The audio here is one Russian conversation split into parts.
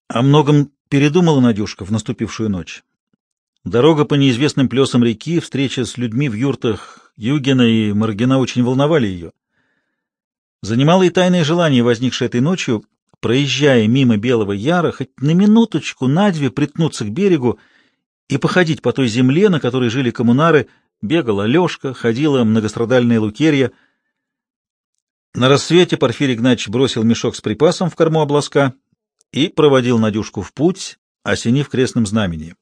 О многом передумала Надюшка в наступившую ночь. Дорога по неизвестным плесам реки, встреча с людьми в юртах Югена и Маргина очень волновали ее. Занимало и тайное желание, возникшее этой ночью, проезжая мимо Белого Яра, хоть на минуточку, на две приткнуться к берегу и походить по той земле, на которой жили коммунары. Бегала Алешка, ходила многострадальная Лукерья. На рассвете Порфирий Игнатьич бросил мешок с припасом в корму обласка и проводил Надюшку в путь, осенив крестным знамением.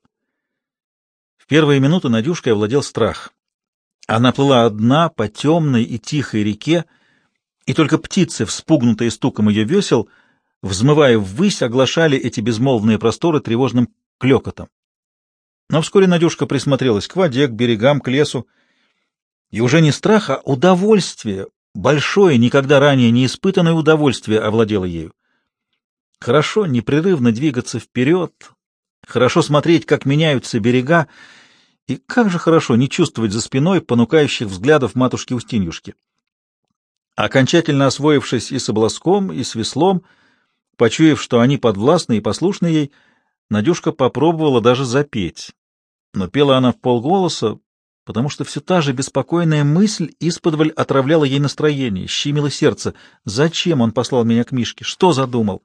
В первые минуты Надюшкой овладел страх. Она плыла одна по темной и тихой реке, и только птицы, вспугнутые стуком ее весел, взмывая ввысь, оглашали эти безмолвные просторы тревожным клёкотом. Но вскоре Надюшка присмотрелась к воде, к берегам, к лесу, и уже не страх, а удовольствие, большое, никогда ранее не испытанное удовольствие овладело ею. Хорошо непрерывно двигаться вперед, хорошо смотреть, как меняются берега, и как же хорошо не чувствовать за спиной понукающих взглядов матушки Устиньюшки. Окончательно освоившись и с обласком, и с веслом, почуяв, что они подвластны и послушны ей, Надюшка попробовала даже запеть. Но пела она вполголоса, потому что все та же беспокойная мысль исподволь отравляла ей настроение, щемила сердце. Зачем он послал меня к Мишке? Что задумал?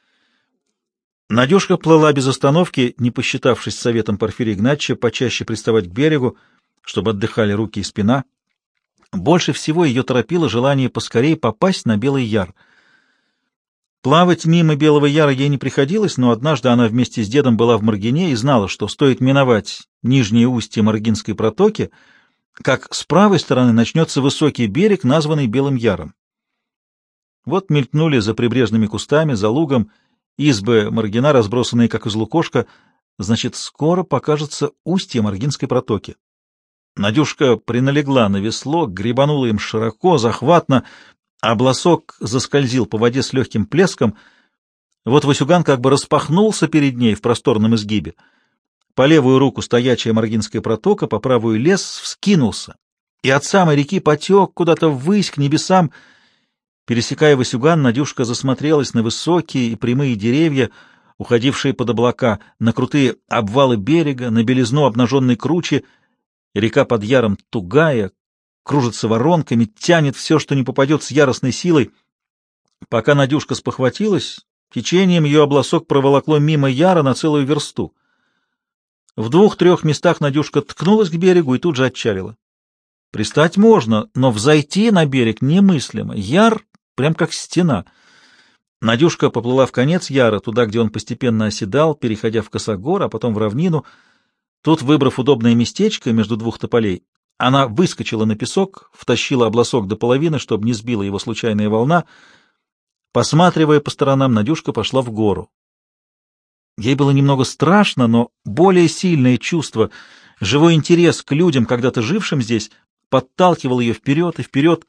Надюшка плыла без остановки, не посчитавшись советом Порфирия Игнатьича почаще приставать к берегу, чтобы отдыхали руки и спина. Больше всего ее торопило желание поскорее попасть на Белый Яр. Плавать мимо Белого Яра ей не приходилось, но однажды она вместе с дедом была в Маргине и знала, что стоит миновать нижнее устье Маргинской протоки, как с правой стороны начнется высокий берег, названный Белым Яром. Вот мелькнули за прибрежными кустами, за лугом, избы Маргина, разбросанные как из лукошка, значит, скоро покажется устье Маргинской протоки. Надюшка приналегла на весло, гребанула им широко, захватно, а блосок заскользил по воде с легким плеском. Вот Васюган как бы распахнулся перед ней в просторном изгибе. По левую руку стоячая Маргинская протока, по правую лес вскинулся, и от самой реки потек куда-то ввысь к небесам. Пересекая Васюган, Надюшка засмотрелась на высокие и прямые деревья, уходившие под облака, на крутые обвалы берега, на белизну обнаженной кручи. Река под Яром тугая, кружится воронками, тянет все, что не попадет, с яростной силой. Пока Надюшка спохватилась, течением ее обласок проволокло мимо Яра на целую версту. В 2-3 местах Надюшка ткнулась к берегу и тут же отчалила. Пристать можно, но взойти на берег немыслимо. Яр прям как стена. Надюшка поплыла в конец Яра, туда, где он постепенно оседал, переходя в косогор, а потом в равнину. Тут, выбрав удобное местечко между 2 тополей, она выскочила на песок, втащила обласок до половины, чтобы не сбила его случайная волна. Посматривая по сторонам, Надюшка пошла в гору. Ей было немного страшно, но более сильное чувство, живой интерес к людям, когда-то жившим здесь, подталкивал ее вперед и вперед.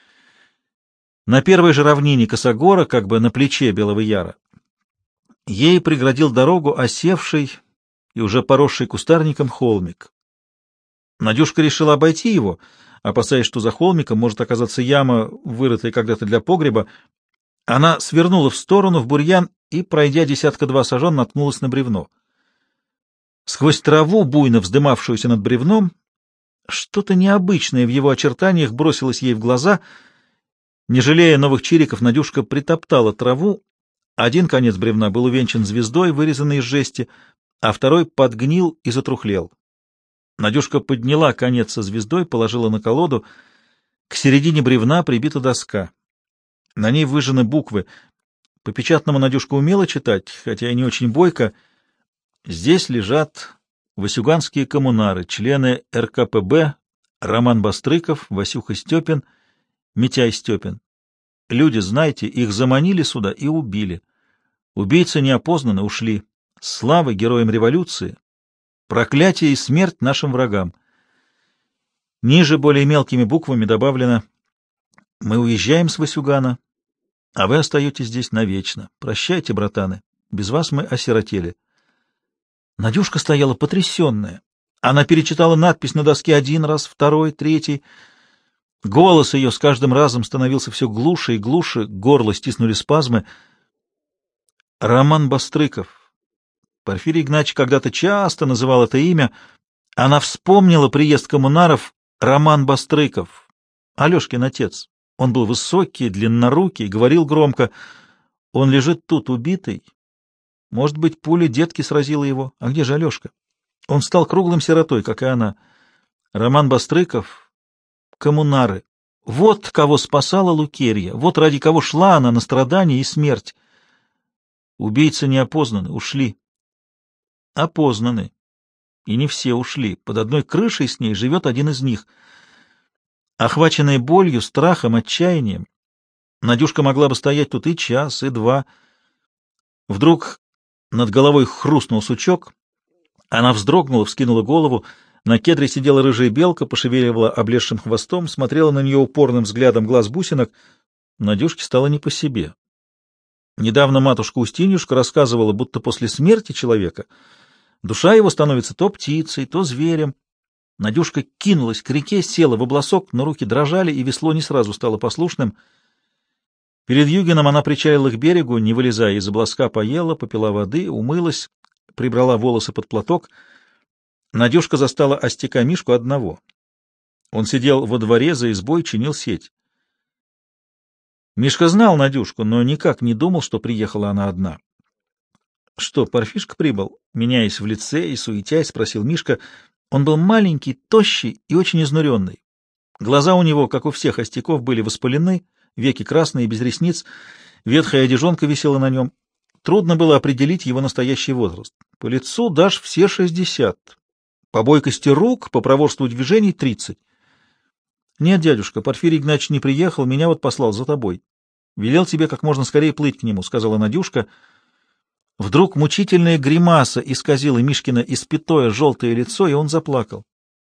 На первой же равнине косогора, как бы на плече Белого Яра, ей преградил дорогу осевший и уже поросший кустарником холмик. Надюшка решила обойти его, опасаясь, что за холмиком может оказаться яма, вырытая когда-то для погреба. Она свернула в сторону, в бурьян, и, пройдя 10-2 сажен, наткнулась на бревно. Сквозь траву, буйно вздымавшуюся над бревном, что-то необычное в его очертаниях бросилось ей в глаза. Не жалея новых чириков, Надюшка притоптала траву. Один конец бревна был увенчан звездой, вырезанной из жести, а второй подгнил и затрухлел. Надюшка подняла конец со звездой, положила на колоду. К середине бревна прибита доска. На ней выжжены буквы. По печатному Надюшка умела читать, хотя и не очень бойко. Здесь лежат васюганские коммунары, члены РКПБ, Роман Бастрыков, Васюха Степин, Митяй Степин. Люди, знаете, их заманили сюда и убили. Убийцы неопознанно ушли. Слава героям революции! Проклятие и смерть нашим врагам. Ниже более мелкими буквами добавлено: мы уезжаем с Васюгана, а вы остаетесь здесь навечно. Прощайте, братаны, без вас мы осиротели. Надюшка стояла потрясенная. Она перечитала надпись на доске 1 раз, 2, 3. Голос ее с каждым разом становился все глуше и глуше, горло стиснули спазмы. Роман Бастрыков, Порфирий Игнатьевич когда-то часто называл это имя. Она вспомнила приезд коммунаров Роман Бастрыков, Алешкин отец. Он был высокий, длиннорукий, говорил громко. Он лежит тут, убитый. Может быть, пуля детки сразила его. А где же Алешка? Он стал круглым сиротой, как и она. Роман Бастрыков, коммунары. Вот кого спасала Лукерья, вот ради кого шла она на страдания и смерть. Убийцы не опознаны, ушли. Опознаны. И не все ушли. Под одной крышей с ней живет один из них. Охваченная болью, страхом, отчаянием, Надюшка могла бы стоять тут и час, и два. Вдруг над головой хрустнул сучок. Она вздрогнула, вскинула голову. На кедре сидела рыжая белка, пошевеливала облезшим хвостом, смотрела на нее упорным взглядом глаз бусинок. Надюшке стало не по себе. Недавно матушка Устиньюшка рассказывала, будто после смерти человека душа его становится то птицей, то зверем. Надюшка кинулась к реке, села в обласок, но руки дрожали, и весло не сразу стало послушным. Перед Югином она причалила к берегу, не вылезая из обласка, поела, попила воды, умылась, прибрала волосы под платок. Надюшка застала остяка Мишку одного. Он сидел во дворе за избой, чинил сеть. Мишка знал Надюшку, но никак не думал, что приехала она одна. — Что, Парфишка прибыл? — меняясь в лице и суетясь, спросил Мишка. Он был маленький, тощий и очень изнуренный. Глаза у него, как у всех остяков, были воспалены, веки красные, без ресниц, ветхая одежонка висела на нем. Трудно было определить его настоящий возраст. По лицу дашь все 60. По бойкости рук, по проворству движений — 30. — Нет, дядюшка, Порфирий Игнатьевич не приехал, меня вот послал за тобой. Велел тебе как можно скорее плыть к нему, — сказала Надюшка. Вдруг мучительная гримаса исказила Мишкино испятое желтое лицо, и он заплакал.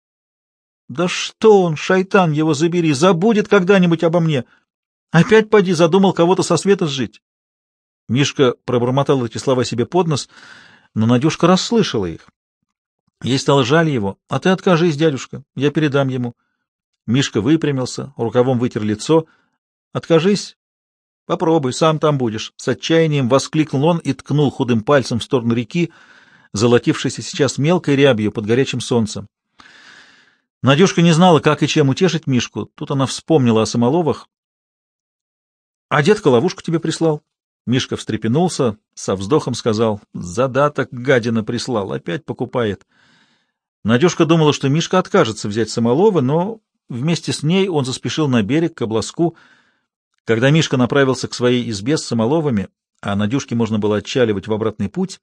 — Да что он, шайтан его забери, забудет когда-нибудь обо мне. Опять поди задумал кого-то со света сжить. Мишка пробормотал эти слова себе под нос, но Надюшка расслышала их. Ей стало жаль его. — А ты откажись, дядюшка, я передам ему. Мишка выпрямился, рукавом вытер лицо. — Откажись. Попробуй, сам там будешь. С отчаянием воскликнул он и ткнул худым пальцем в сторону реки, золотившейся сейчас мелкой рябью под горячим солнцем. Надюшка не знала, как и чем утешить Мишку. Тут она вспомнила о Самоловах. — А дедка ловушку тебе прислал? Мишка встрепенулся, со вздохом сказал: «Задаток гадина прислал, опять покупает». Надюшка думала, что Мишка откажется взять Самолова, но вместе с ней он заспешил на берег, к обласку. Когда Мишка направился к своей избе с Самоловами, а Надюшке можно было отчаливать в обратный путь,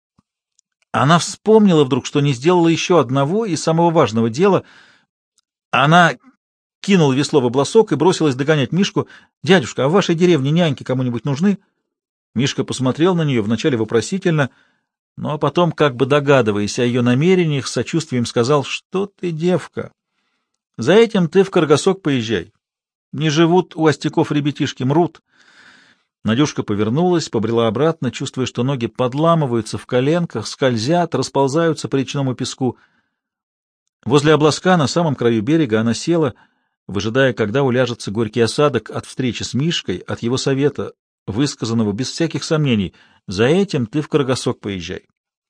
она вспомнила вдруг, что не сделала еще одного и самого важного дела. Она кинула весло в обласок и бросилась догонять Мишку. «Дядюшка, а в вашей деревне няньки кому-нибудь нужны?» Мишка посмотрел на нее вначале вопросительно, но потом, как бы догадываясь о ее намерениях, с сочувствием сказал: «Что ты, девка, за этим ты в Каргасок поезжай. Не живут у остяков ребятишки, мрут». Надюшка повернулась, побрела обратно, чувствуя, что ноги подламываются в коленках, скользят, расползаются по речному песку. Возле обласка на самом краю берега она села, выжидая, когда уляжется горький осадок от встречи с Мишкой, от его совета, высказанного без всяких сомнений: «За этим ты в Каргасок поезжай».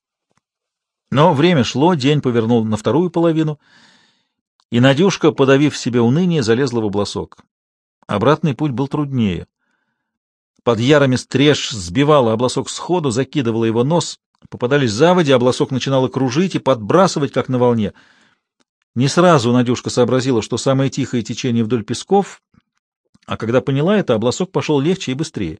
Но время шло, день повернул на вторую половину, и Надюшка, подавив в себе уныние, залезла в обласок. Обратный путь был труднее. Под ярами стриж сбивала обласок сходу, закидывала его нос, попадались заводи, обласок начинала кружить и подбрасывать, как на волне. Не сразу Надюшка сообразила, что самое тихое течение вдоль песков, а когда поняла это, обласок пошел легче и быстрее.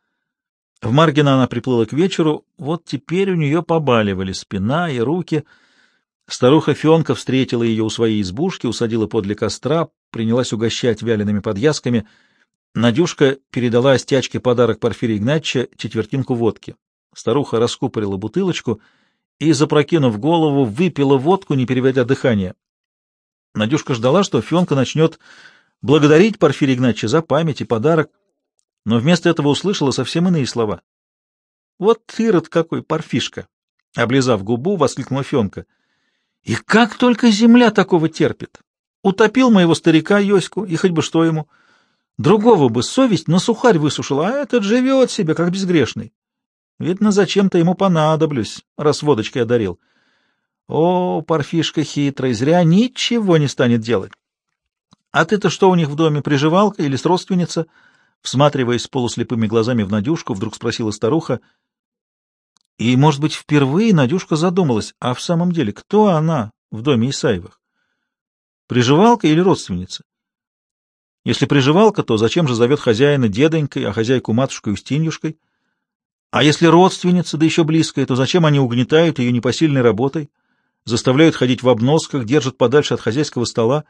В Маргино она приплыла к вечеру, вот теперь у нее побаливали спина и руки. Старуха Фенка встретила ее у своей избушки, усадила подле костра, принялась угощать вялеными подъязками. Надюшка передала остячке подарок Порфирия Игнатьевича — четвертинку водки. Старуха раскупорила бутылочку и, запрокинув голову, выпила водку, не переводя дыхание. Надюшка ждала, что Фенка начнет благодарить Порфирия Игнатьевича за память и подарок, но вместо этого услышала совсем иные слова. «Вот ирод какой, Порфишка!» — облизав губу, воскликнула Фенка. «И как только земля такого терпит! Утопил моего старика Йоську, и хоть бы что ему! Другого бы совесть на сухарь высушила, а этот живет себе, как безгрешный! Видно, зачем-то ему понадоблюсь, раз водочкой одарил. О, Парфишка хитрый, зря ничего не станет делать. А ты-то что у них в доме, приживалка или с родственница? Всматриваясь полуслепыми глазами в Надюшку, вдруг спросила старуха. И, может быть, впервые Надюшка задумалась, а в самом деле, кто она в доме Исаевых? Приживалка или родственница? Если приживалка, то зачем же зовет хозяина дедонькой, а хозяйку матушкой Устиньюшкой? А если родственница, да еще близкая, то зачем они угнетают ее непосильной работой, заставляют ходить в обносках, держат подальше от хозяйского стола?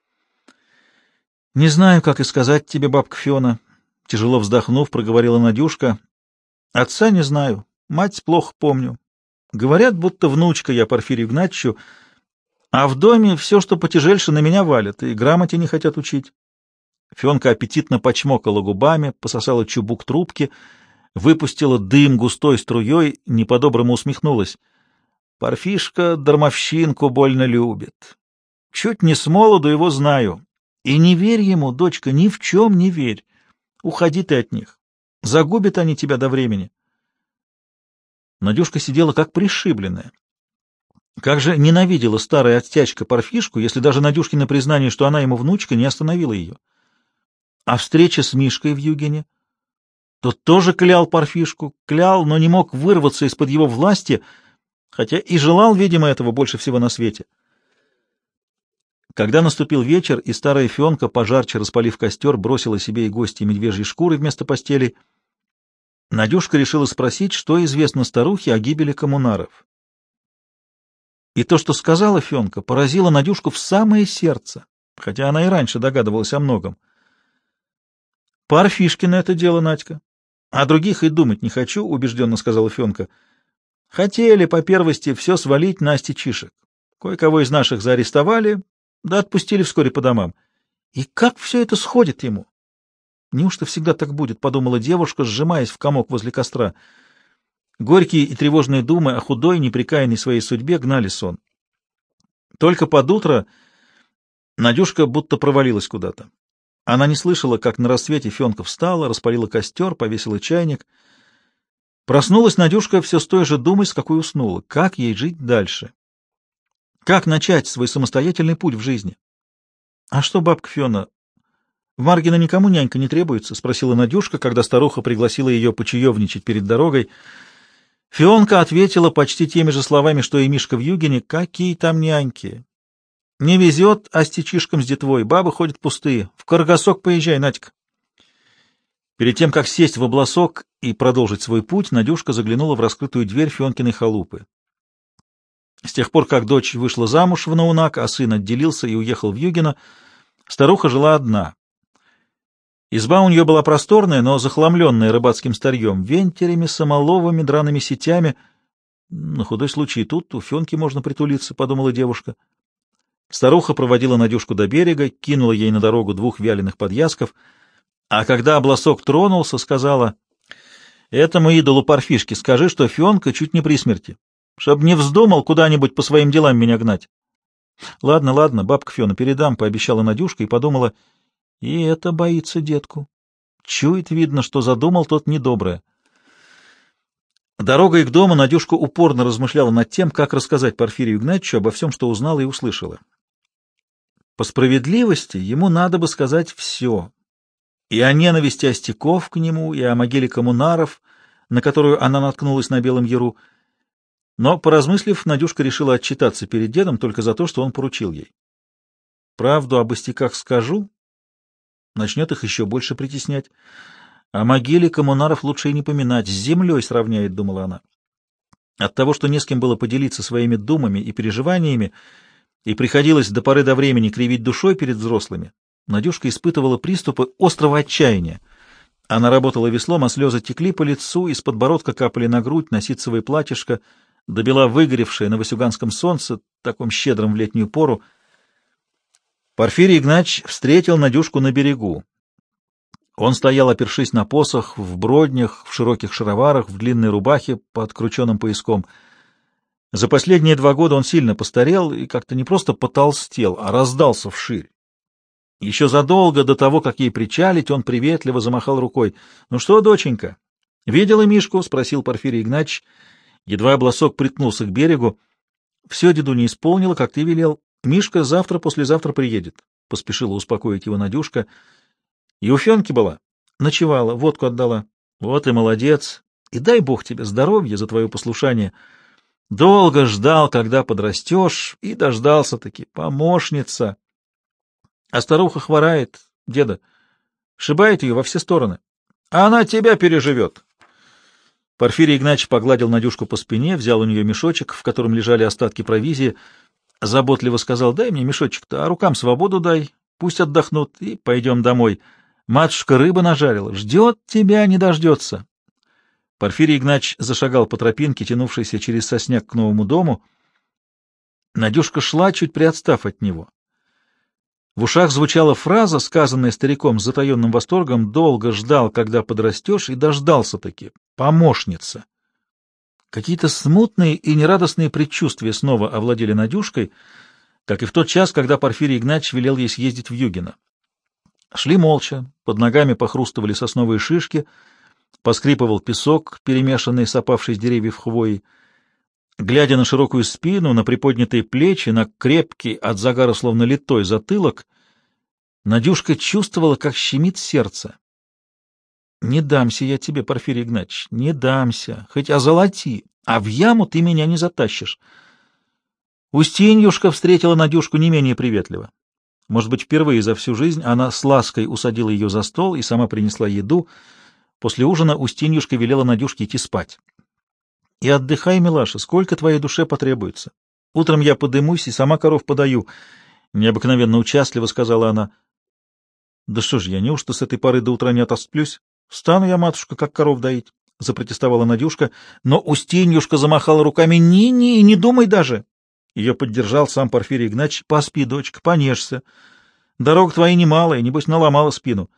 Не знаю, как и сказать тебе, бабка Фиона, тяжело вздохнув, проговорила Надюшка. Отца не знаю, мать плохо помню. Говорят, будто внучка я Порфирию Игнатьевичу, а в доме все, что потяжельше, на меня валят, и грамоте не хотят учить. Фионка аппетитно почмокала губами, пососала чубук трубки, выпустила дым густой струей, не по-доброму усмехнулась. Парфишка дармовщинку больно любит. Чуть не с молоду его знаю. И не верь ему, дочка, ни в чем не верь. Уходи ты от них. Загубят они тебя до времени. Надюшка сидела как пришибленная. Как же ненавидела старая отстячка Парфишку, если даже Надюшкино признание, что она ему внучка, не остановило ее. А встреча с Мишкой в Югине? Тот тоже клял Парфишку, клял, но не мог вырваться из-под его власти, хотя и желал, видимо, этого больше всего на свете. Когда наступил вечер, и старая Фионка, пожарче распалив костер, бросила себе и гостье медвежьи шкуры вместо постели, Надюшка решила спросить, что известно старухе о гибели коммунаров. И то, что сказала Фионка, поразило Надюшку в самое сердце, хотя она и раньше догадывалась о многом. «Парфишкино это дело, Надька. О других и думать не хочу», — убежденно сказала Фионка. «Хотели по первости все свалить на Стечишек. Кое-кого из наших заарестовали, да отпустили вскоре по домам. И как все это сходит ему? Неужто всегда так будет?» — подумала девушка, сжимаясь в комок возле костра. Горькие и тревожные думы о худой, непрекаянной своей судьбе гнали сон. Только под утро Надюшка будто провалилась куда-то. Она не слышала, как на рассвете Фионка встала, распалила костер, повесила чайник. Проснулась Надюшка все с той же думой, с какой уснула. Как ей жить дальше? Как начать свой самостоятельный путь в жизни? — А что, бабка Фиона, в Маргино никому нянька не требуется? — спросила Надюшка, когда старуха пригласила ее почаевничать перед дорогой. Фионка ответила почти теми же словами, что и Мишка в Югине. Какие там няньки? Не везет остечишкам с детвой, бабы ходят пустые. В Каргасок поезжай, Надька. Перед тем, как сесть в обласок и продолжить свой путь, Надюшка заглянула в раскрытую дверь Фионкиной халупы. С тех пор, как дочь вышла замуж в Наунак, а сын отделился и уехал в Югино, старуха жила одна. Изба у нее была просторная, но захламленная рыбацким старьем, вентилями, самоловами, драными сетями. На худой случай тут у Фионки можно притулиться, — подумала девушка. Старуха проводила Надюшку до берега, кинула ей на дорогу 2 вяленых подъязков, а когда обласок тронулся, сказала: «Этому идолу Парфишке скажи, что Фионка чуть не при смерти, чтоб не вздумал куда-нибудь по своим делам меня гнать». «Ладно, ладно, бабка Фиона, передам», — пообещала Надюшка и подумала: «И это боится детку. Чует, видно, что задумал тот недоброе». Дорогой к дому Надюшка упорно размышляла над тем, как рассказать Порфирию Игнатьевичу обо всем, что узнала и услышала. По справедливости ему надо бы сказать все. И о ненависти остяков к нему, и о могиле коммунаров, на которую она наткнулась на Белом Яру. Но, поразмыслив, Надюшка решила отчитаться перед дедом только за то, что он поручил ей. Правду об остяках скажу, начнет их еще больше притеснять. О могиле коммунаров лучше и не поминать, с землей сравняет, — думала она. От того, что не с кем было поделиться своими думами и переживаниями, и приходилось до поры до времени кривить душой перед взрослыми, Надюшка испытывала приступы острого отчаяния. Она работала веслом, а слезы текли по лицу, из подбородка капали на грудь, на ситцевое платьишко, добела выгоревшее на васюганском солнце, таком щедром в летнюю пору. Порфирий Игнатьевич встретил Надюшку на берегу. Он стоял, опершись на посох, в броднях, в широких шароварах, в длинной рубахе под крученым пояском. За последние 2 года он сильно постарел и как-то не просто потолстел, а раздался вширь. Еще задолго до того, как ей причалить, он приветливо замахал рукой. — Ну что, доченька, Видела Мишку? — спросил Порфирий Игнатьич. Едва обласок приткнулся к берегу. — Все, дедуня, исполнила, как ты велел. Мишка завтра-послезавтра приедет, — поспешила успокоить его Надюшка. — И у Фенки была? Ночевала, водку отдала. — Вот и молодец. И дай Бог тебе здоровья за твое послушание. Долго ждал, когда подрастешь, и дождался-таки. Помощница. А старуха хворает, деда. Шибает ее во все стороны. А она тебя переживет. Порфирий Игнатьич погладил Надюшку по спине, взял у нее мешочек, в котором лежали остатки провизии, заботливо сказал: дай мне мешочек-то, а рукам свободу дай, пусть отдохнут, и пойдем домой. Матушка рыбы нажарила, ждет тебя, не дождется. Порфирий Игнатьич зашагал по тропинке, тянувшейся через сосняк к новому дому. Надюшка шла, чуть приотстав от него. В ушах звучала фраза, сказанная стариком с затаенным восторгом: долго ждал, когда подрастешь, и дождался-таки. Помощница. Какие-то смутные и нерадостные предчувствия снова овладели Надюшкой, как и в тот час, когда Порфирий Игнатьич велел ей съездить в Югино. Шли молча, под ногами похрустывали сосновые шишки, поскрипывал песок, перемешанный с опавшей с деревьев хвоей. Глядя на широкую спину, на приподнятые плечи, на крепкий, от загара словно литой затылок, Надюшка чувствовала, как щемит сердце. «Не дамся я тебе, Порфирий Игнатьич, не дамся, хоть озолоти, а в яму ты меня не затащишь». Устиньюшка встретила Надюшку не менее приветливо. Может быть, впервые за всю жизнь она с лаской усадила ее за стол и сама принесла еду. После ужина Устиньюшка велела Надюшке идти спать. — И отдыхай, милаша, сколько твоей душе потребуется. Утром я подымусь и сама коров подаю, — необыкновенно участливо сказала она. — Да что ж я, неужто с этой поры до утра не отосплюсь? Стану я, матушка, как коров доить, — запротестовала Надюшка, но Устиньюшка замахала руками. — Ни-ни, не думай даже. Ее поддержал сам Порфирий Игнатьич. — Поспи, дочка, понежься. Дорога твоя немалая, небось, наломала спину.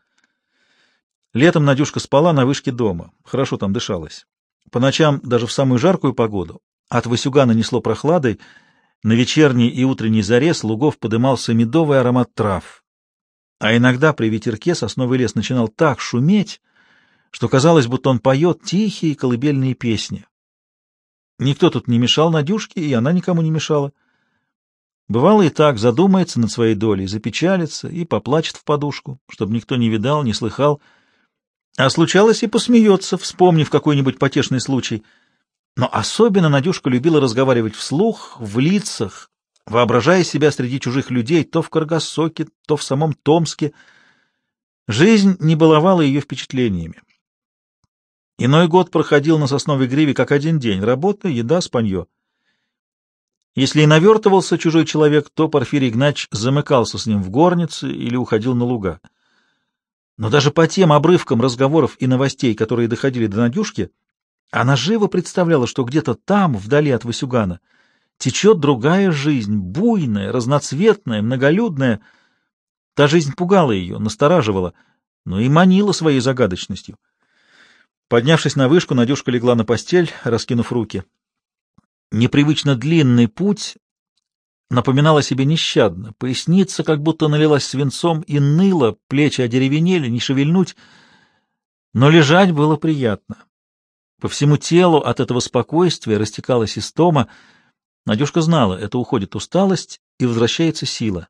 Летом Надюшка спала на вышке дома. Хорошо там дышалось. По ночам, даже в самую жаркую погоду, от Васюгана несло прохладой, на вечерней и утренней заре с лугов подымался медовый аромат трав. А иногда при ветерке сосновый лес начинал так шуметь, что казалось, будто он поет тихие колыбельные песни. Никто тут не мешал Надюшке, и она никому не мешала. Бывало и так, задумается над своей долей, запечалится и поплачет в подушку, чтобы никто не видал, не слыхал. А случалось и посмеется, вспомнив какой-нибудь потешный случай. Но особенно Надюшка любила разговаривать вслух, в лицах, воображая себя среди чужих людей, то в Каргасоке, то в самом Томске. Жизнь не баловала ее впечатлениями. Иной год проходил на сосновой гриве как один день — работа, еда, спанье. Если и навертывался чужой человек, то Порфирий Игнатьич замыкался с ним в горнице или уходил на луга. Но даже по тем обрывкам разговоров и новостей, которые доходили до Надюшки, она живо представляла, что где-то там, вдали от Васюгана, течет другая жизнь, буйная, разноцветная, многолюдная. Та жизнь пугала ее, настораживала, но и манила своей загадочностью. Поднявшись на вышку, Надюшка легла на постель, раскинув руки. Непривычно длинный путь напоминал о себе нещадно, поясница как будто налилась свинцом и ныла, плечи одеревенели, не шевельнуть, но лежать было приятно. По всему телу от этого спокойствия растекалась истома. Надюшка знала, это уходит усталость и возвращается сила.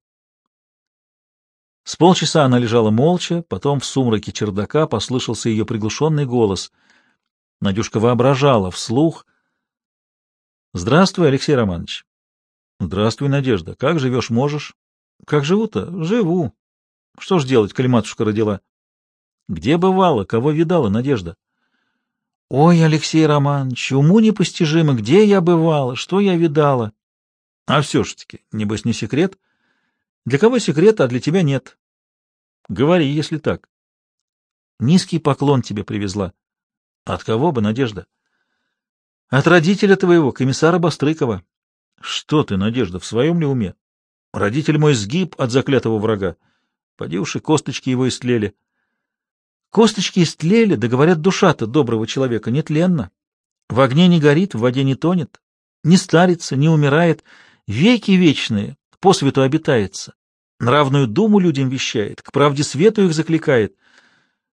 С полчаса она лежала молча, потом в сумраке чердака послышался ее приглушенный голос. Надюшка воображала вслух. — Здравствуй, Алексей Романович. — Здравствуй, Надежда. Как живешь, можешь? — Как живу-то? Живу. Что ж делать, коли матушка родила? — Где бывала, кого видала, Надежда? — Ой, Алексей Романович, уму непостижимо, где я бывала, что я видала. — А все ж таки, небось, не секрет? — Для кого секрет, а для тебя нет. — Говори, если так. — Низкий поклон тебе привезла. — От кого бы, Надежда? — От родителя твоего, комиссара Бастрыкова. — Что ты, Надежда, в своем ли уме? Родитель мой сгиб от заклятого врага. Поди уж и косточки его истлели. — Косточки истлели, да говорят, душа-то доброго человека нетленна. В огне не горит, в воде не тонет, не старится, не умирает, веки вечные, по свету обитается. Нравную думу людям вещает, к правде свету их закликает.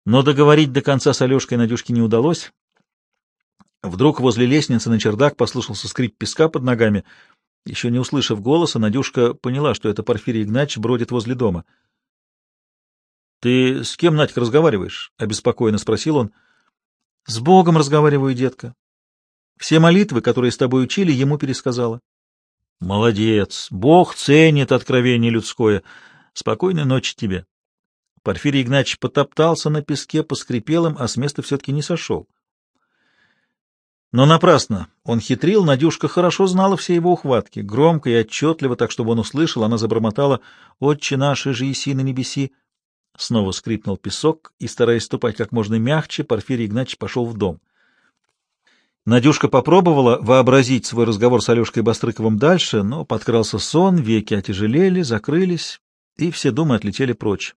Но договорить до конца с Алешкой Надюшке не удалось. Вдруг возле лестницы на чердак послышался скрип песка под ногами. Еще не услышав голоса, Надюшка поняла, что это Порфирий Игнатьич бродит возле дома. — Ты с кем, Надька, разговариваешь? — обеспокоенно спросил он. — С Богом разговариваю, детка. Все молитвы, которые с тобой учили, ему пересказала. — Молодец! Бог ценит откровение людское. Спокойной ночи тебе. Порфирий Игнатьич потоптался на песке, поскрипел им, а с места все-таки не сошел. Но напрасно. Он хитрил, Надюшка хорошо знала все его ухватки. Громко и отчетливо, так чтобы он услышал, она забормотала: «Отче наш, иже еси на небеси». Снова скрипнул песок, и, стараясь ступать как можно мягче, Порфирий Игнатьич пошел в дом. Надюшка попробовала вообразить свой разговор с Алешкой Бастрыковым дальше, но подкрался сон, веки отяжелели, закрылись, и все думы отлетели прочь.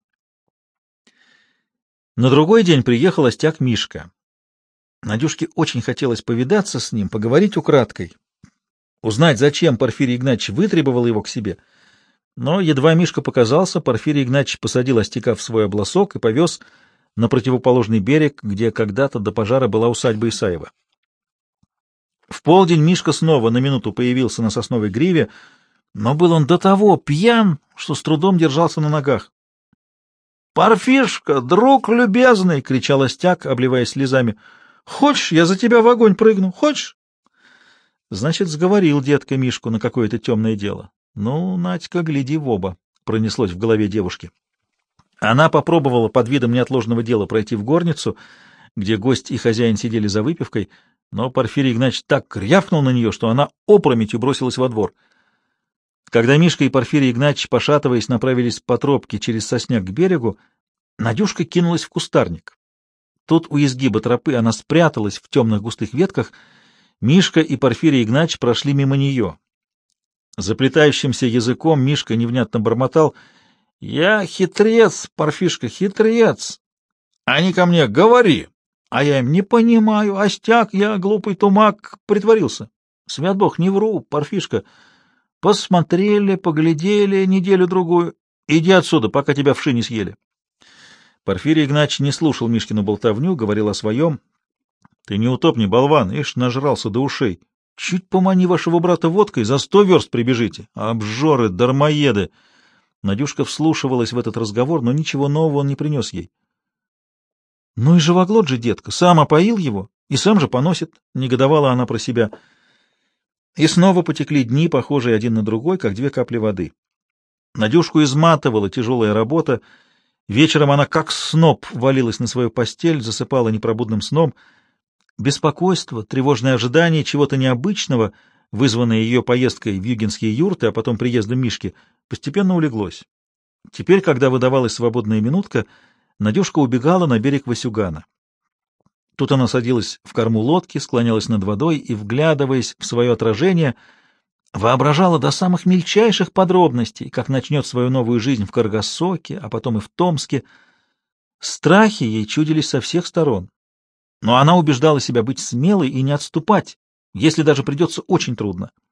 На другой день приехал остяк Мишка. Надюшке очень хотелось повидаться с ним, поговорить украдкой, узнать, зачем Порфирий Игнатьич вытребовал его к себе. Но едва Мишка показался, Порфирий Игнатьич посадил остяка в свой обласок и повез на противоположный берег, где когда-то до пожара была усадьба Исаева. В полдень Мишка снова на минуту появился на сосновой гриве, но был он до того пьян, что с трудом держался на ногах. — Парфишка, друг любезный! — кричал остяк, обливаясь слезами. — Хочешь, я за тебя в огонь прыгну? Хочешь? Значит, сговорил детка Мишку на какое-то темное дело. Ну, Надька, гляди в оба, — пронеслось в голове девушки. Она попробовала под видом неотложного дела пройти в горницу, где гость и хозяин сидели за выпивкой, но Порфирий Игнатьич так рявкнул на нее, что она опрометью бросилась во двор. Когда Мишка и Порфирий Игнатьич, пошатываясь, направились по тропке через сосняк к берегу, Надюшка кинулась в кустарник. Тут у изгиба тропы она спряталась в темных густых ветках. Мишка и Порфирий Игнатьич прошли мимо нее. Заплетающимся языком Мишка невнятно бормотал: «Я хитрец, Порфишка, хитрец! Они ко мне: говори!» А я им: не понимаю, остяк, я, глупый тумак, притворился. Свят Бог, не вру, Порфишка. Посмотрели, поглядели неделю-другую. Иди отсюда, пока тебя вши не съели. Порфирий Игнатьич не слушал Мишкину болтовню, говорил о своем. — Ты не утопни, болван, ишь, нажрался до ушей. Чуть помани вашего брата водкой, за 100 верст прибежите. Обжоры, дармоеды! Надюшка вслушивалась в этот разговор, но ничего нового он не принес ей. — Ну и живоглот же, детка, сам опоил его и сам же поносит, — негодовала она про себя. И снова потекли дни, похожие один на другой, как две капли воды. Надюшку изматывала тяжелая работа. Вечером она, как сноп, валилась на свою постель, засыпала непробудным сном. Беспокойство, тревожное ожидание чего-то необычного, вызванное ее поездкой в югинские юрты, а потом приездом Мишки, постепенно улеглось. Теперь, когда выдавалась свободная минутка, Надюшка убегала на берег Васюгана. Тут она садилась в корму лодки, склонялась над водой и, вглядываясь в свое отражение, воображала до самых мельчайших подробностей, как начнет свою новую жизнь в Каргасоке, а потом и в Томске. Страхи ей чудились со всех сторон, но она убеждала себя быть смелой и не отступать, если даже придется очень трудно.